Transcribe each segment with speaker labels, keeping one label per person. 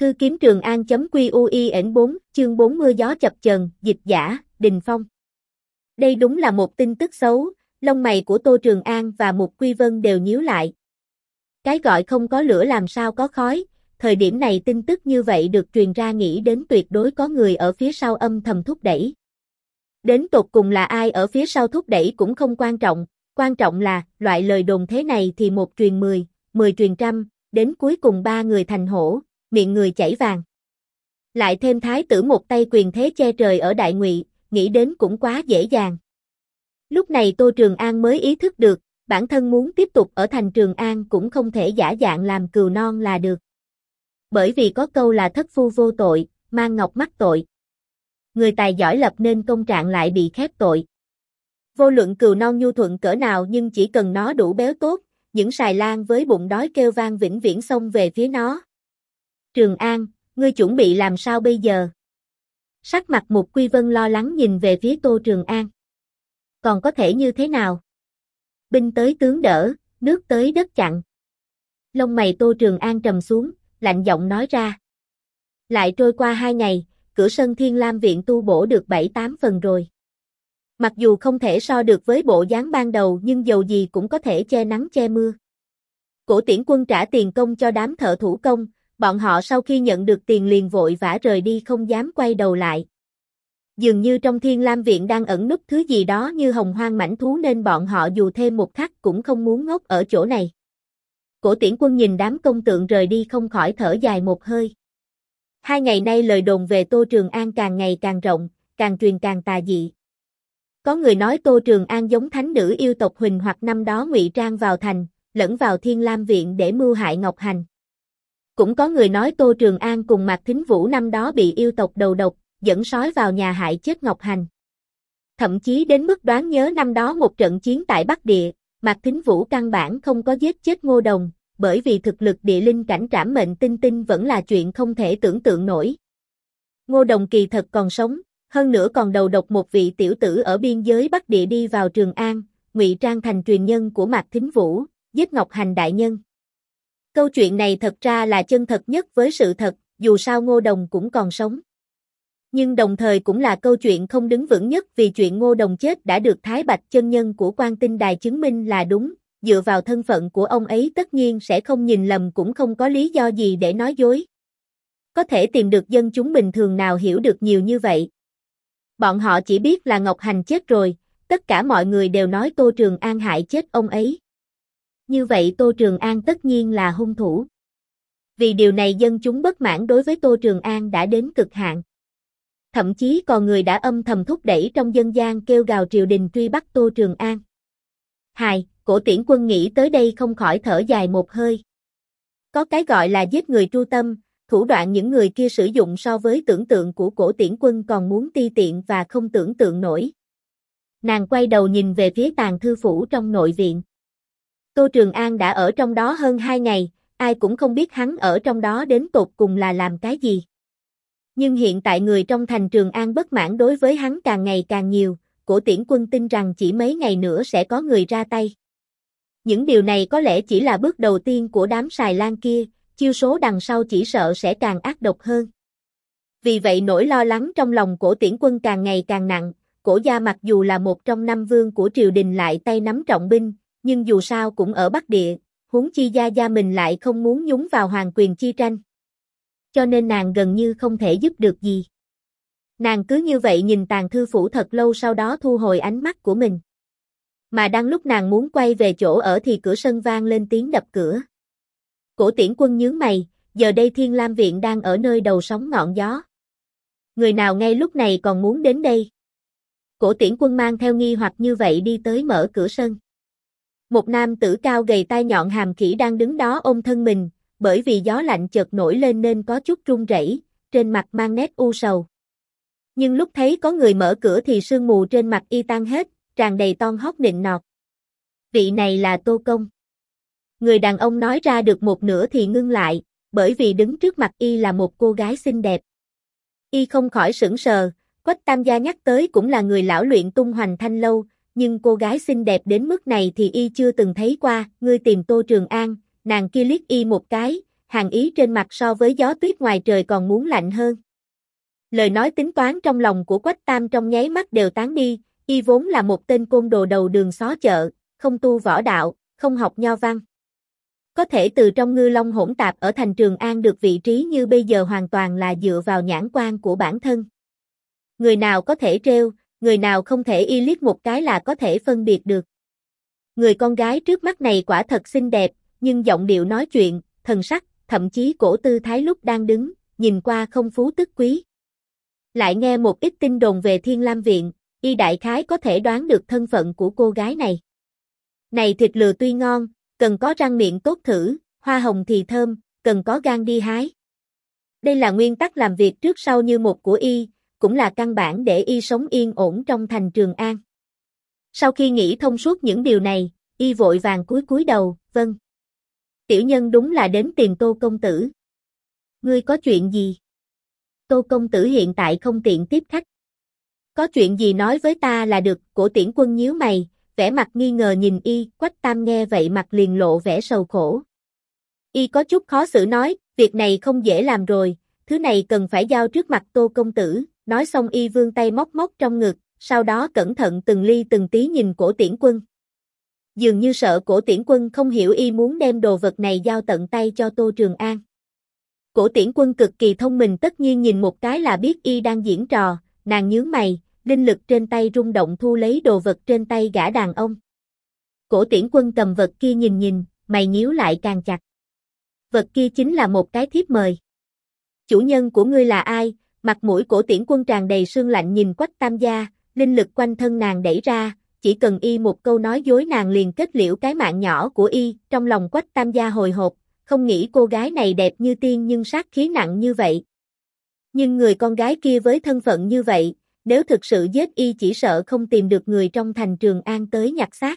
Speaker 1: Thư kiếm Trường An.QUIN4, chương 40 gió chập chờn, dịch giả, Đình Phong. Đây đúng là một tin tức xấu, lông mày của Tô Trường An và Mục Quy Vân đều nhíu lại. Cái gọi không có lửa làm sao có khói, thời điểm này tin tức như vậy được truyền ra nghĩ đến tuyệt đối có người ở phía sau âm thầm thúc đẩy. Đến tột cùng là ai ở phía sau thúc đẩy cũng không quan trọng là, loại lời đồn thế này thì một truyền 10, 10 truyền trăm, đến cuối cùng ba người thành hổ, miệng người chảy vàng. Lại thêm thái tử một tay quyền thế che trời ở Đại Ngụy, nghĩ đến cũng quá dễ dàng. Lúc này Tô Trường An mới ý thức được, bản thân muốn tiếp tục ở thành Trường An cũng không thể giả dạng làm cừu non là được. Bởi vì có câu là thất phu vô tội, mang ngọc mắc tội. Người tài giỏi lập nên công trạng lại bị khép tội. Vô luận cừu non nhu thuận cỡ nào nhưng chỉ cần nó đủ béo tốt, những sài lan với bụng đói kêu vang vĩnh viễn xông về phía nó. Trường An, ngươi chuẩn bị làm sao bây giờ? Sắc mặt Mục Quy Vân lo lắng nhìn về phía Tô Trường An. Còn có thể như thế nào? Binh tới tướng đỡ, nước tới đất chặn. Lông mày Tô Trường An trầm xuống, lạnh giọng nói ra. Lại trôi qua 2 ngày, cửa sân Thiên Lam Viện tu bổ được 7-8 phần rồi. Mặc dù không thể so được với bộ dáng ban đầu nhưng dầu gì cũng có thể che nắng che mưa. Cổ Tiễn Quân trả tiền công cho đám thợ thủ công, bọn họ sau khi nhận được tiền liền vội vã rời đi không dám quay đầu lại. Dường như trong Thiên Lam Viện đang ẩn núp thứ gì đó như hồng hoang mãnh thú nên bọn họ dù thêm một khắc cũng không muốn ngốc ở chỗ này. Cổ Tiễn Quân nhìn đám công tượng rời đi không khỏi thở dài một hơi. 2 ngày nay lời đồn về Tô Trường An càng ngày càng rộng, càng truyền càng tà dị. Có người nói Tô Trường An giống thánh nữ yêu tộc Huỳnh hoặc năm đó ngụy trang vào thành, lẫn vào Thiên Lam Viện để mưu hại Ngọc Hành. Cũng có người nói Tô Trường An cùng Mạc Thính Vũ năm đó bị yêu tộc đầu độc, dẫn sói vào nhà hại chết Ngọc Hành. Thậm chí đến mức đoán nhớ năm đó một trận chiến tại Bắc Địa, Mạc Thính Vũ căn bản không có giết chết Ngô Đồng, bởi vì thực lực địa linh cảnh trảm mệnh tinh tinh vẫn là chuyện không thể tưởng tượng nổi. Ngô Đồng kỳ thật còn sống, hơn nữa còn đầu độc một vị tiểu tử ở biên giới Bắc Địa đi vào Trường An, ngụy trang thành truyền nhân của Mạc Thính Vũ, giết Ngọc Hành đại nhân. Câu chuyện này thật ra là chân thật nhất với sự thật, dù sao Ngô Đồng cũng còn sống. Nhưng đồng thời cũng là câu chuyện không đứng vững nhất vì chuyện Ngô Đồng chết đã được Thái Bạch chân nhân của Quan Tinh Đài chứng minh là đúng, dựa vào thân phận của ông ấy tất nhiên sẽ không nhìn lầm cũng không có lý do gì để nói dối. Có thể tìm được dân chúng bình thường nào hiểu được nhiều như vậy. Bọn họ chỉ biết là Ngọc Hành chết rồi, tất cả mọi người đều nói Tô Trường An hại chết ông ấy. Như vậy Tô Trường An tất nhiên là hung thủ. Vì điều này dân chúng bất mãn đối với Tô Trường An đã đến cực hạn. Thậm chí còn người đã âm thầm thúc đẩy trong dân gian kêu gào triều đình truy bắt Tô Trường An. Cổ Tiễn Quân nghĩ tới đây không khỏi thở dài một hơi. Có cái gọi là giết người tru tâm, thủ đoạn những người kia sử dụng so với tưởng tượng của Cổ Tiễn Quân còn muốn ti tiện và không tưởng tượng nổi. Nàng quay đầu nhìn về phía tàng thư phủ trong nội viện. Tô Trường An đã ở trong đó hơn 2 ngày, ai cũng không biết hắn ở trong đó đến tột cùng là làm cái gì. Nhưng hiện tại người trong thành Trường An bất mãn đối với hắn càng ngày càng nhiều, Cổ Tiễn Quân tin rằng chỉ mấy ngày nữa sẽ có người ra tay. Những điều này có lẽ chỉ là bước đầu tiên của đám sài lan kia, chiêu số đằng sau chỉ sợ sẽ càng ác độc hơn. Vì vậy nỗi lo lắng trong lòng Cổ Tiễn Quân càng ngày càng nặng, Cổ gia mặc dù là một trong 5 vương của triều đình lại tay nắm trọng binh, nhưng dù sao cũng ở Bắc Địa, huống chi gia mình lại không muốn nhúng vào hoàng quyền chi tranh. Cho nên nàng gần như không thể giúp được gì. Nàng cứ như vậy nhìn tàng thư phủ thật lâu sau đó thu hồi ánh mắt của mình. Mà đang lúc nàng muốn quay về chỗ ở thì cửa sân vang lên tiếng đập cửa. Cổ Tiễn Quân nhướng mày, giờ đây Thiên Lam Viện đang ở nơi đầu sóng ngọn gió. Người nào ngay lúc này còn muốn đến đây? Cổ Tiễn Quân mang theo nghi hoặc như vậy đi tới mở cửa sân. Một nam tử cao gầy tai nhọn hàm khỉ đang đứng đó ôm thân mình, bởi vì gió lạnh chợt nổi lên nên có chút run rẩy, trên mặt mang nét u sầu. Nhưng lúc thấy có người mở cửa thì sương mù trên mặt y tan hết, tràn đầy toan hót nịnh nọt. Vị này là Tô Công. Người đàn ông nói ra được một nửa thì ngưng lại, bởi vì đứng trước mặt y là một cô gái xinh đẹp. Y không khỏi sững sờ, Quách Tam gia nhắc tới cũng là người lão luyện tung hoành thanh lâu, nhưng cô gái xinh đẹp đến mức này thì y chưa từng thấy qua. Ngươi tìm Tô Trường An, nàng kia liếc y một cái, hàn ý trên mặt so với gió tuyết ngoài trời còn muốn lạnh hơn. Lời nói tính toán trong lòng của Quách Tam trong nháy mắt đều tán đi, y vốn là một tên côn đồ đầu đường xó chợ, không tu võ đạo, không học nho văn. Có thể từ trong ngư long hỗn tạp ở thành Trường An được vị trí như bây giờ hoàn toàn là dựa vào nhãn quan của bản thân. Người nào có thể trêu, người nào không thể, y liếc một cái là có thể phân biệt được. Người con gái trước mắt này quả thật xinh đẹp, nhưng giọng điệu nói chuyện, thần sắc, thậm chí cổ tư thái lúc đang đứng, nhìn qua không phú tức quý. Lại nghe một ít tin đồn về Thiên Lam Viện, y đại khái có thể đoán được thân phận của cô gái này. Này thịt lừa tuy ngon, cần có răng miệng tốt thử, hoa hồng thì thơm, cần có gan đi hái. Đây là nguyên tắc làm việc trước sau như một của y, cũng là căn bản để y sống yên ổn trong thành Trường An. Sau khi nghĩ thông suốt những điều này, y vội vàng cúi đầu, vâng. Tiểu nhân đúng là đến tìm Tô công tử. Ngươi có chuyện gì? Tô công tử hiện tại không tiện tiếp khách. Có chuyện gì nói với ta là được, Cổ Tiễn Quân nhíu mày, vẻ mặt nghi ngờ nhìn y, Quách Tam nghe vậy mặt liền lộ vẻ sầu khổ. Y có chút khó xử nói, việc này không dễ làm rồi, thứ này cần phải giao trước mặt Tô công tử, nói xong y vươn tay móc móc trong ngực, sau đó cẩn thận từng ly từng tí nhìn Cổ Tiễn Quân. Dường như sợ Cổ Tiễn Quân không hiểu y muốn đem đồ vật này giao tận tay cho Tô Trường An. Cổ Tiễn Quân cực kỳ thông minh, tất nhiên nhìn một cái là biết y đang diễn trò, nàng nhướng mày, linh lực trên tay rung động thu lấy đồ vật trên tay gã đàn ông. Cổ Tiễn Quân cầm vật kia nhìn, mày nhíu lại càng chặt. Vật kia chính là một cái thiếp mời. Chủ nhân của ngươi là ai? Mặt mũi Cổ Tiễn Quân tràn đầy sương lạnh nhìn Quách Tam gia, linh lực quanh thân nàng đẩy ra, chỉ cần y một câu nói dối nàng liền kết liễu cái mạng nhỏ của y, trong lòng Quách Tam gia hồi hộp, không nghĩ cô gái này đẹp như tiên nhưng sát khí nặng như vậy. Nhưng người con gái kia với thân phận như vậy, nếu thực sự giết y chỉ sợ không tìm được người trong thành Trường An tới nhặt xác.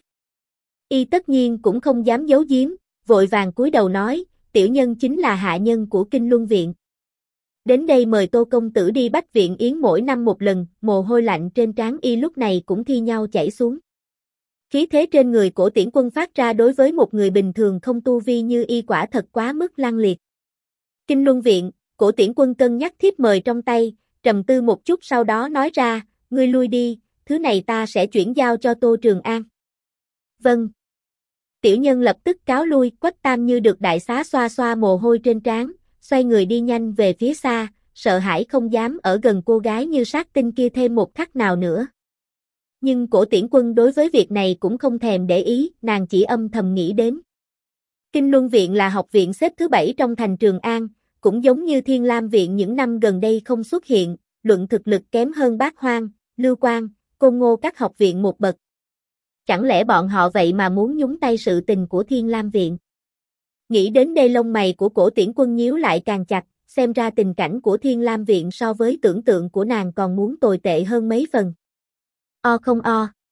Speaker 1: Y tất nhiên cũng không dám giấu giếm, vội vàng cúi đầu nói, tiểu nhân chính là hạ nhân của Kinh Luân Viện. Đến đây mời Tô công tử đi Bách Viện Yến mỗi năm một lần, mồ hôi lạnh trên trán y lúc này cũng thi nhau chảy xuống. Khí thế trên người Cổ Tiễn Quân phát ra đối với một người bình thường không tu vi như y quả thật quá mức lăng liệt. Kinh Luân Viện, Cổ Tiễn Quân cân nhắc thiếp mời trong tay, trầm tư một chút sau đó nói ra, ngươi lui đi, thứ này ta sẽ chuyển giao cho Tô Trường An. Vâng. Tiểu nhân lập tức cáo lui, Quách Tam như được đại xá xoa xoa mồ hôi trên trán, xoay người đi nhanh về phía xa, sợ hãi không dám ở gần cô gái như sát tinh kia thêm một khắc nào nữa. Nhưng Cổ Tiễn Quân đối với việc này cũng không thèm để ý, nàng chỉ âm thầm nghĩ đến. Kinh Luân Viện là học viện xếp thứ 7 trong thành Trường An, cũng giống như Thiên Lam Viện những năm gần đây không xuất hiện, luận thực lực kém hơn Bát Hoang, Lưu Quang, Côn Ngô các học viện một bậc. Chẳng lẽ bọn họ vậy mà muốn nhúng tay sự tình của Thiên Lam Viện? Nghĩ đến đây lông mày của Cổ Tiễn Quân nhíu lại càng chặt, xem ra tình cảnh của Thiên Lam Viện so với tưởng tượng của nàng còn muốn tồi tệ hơn mấy phần. O không o.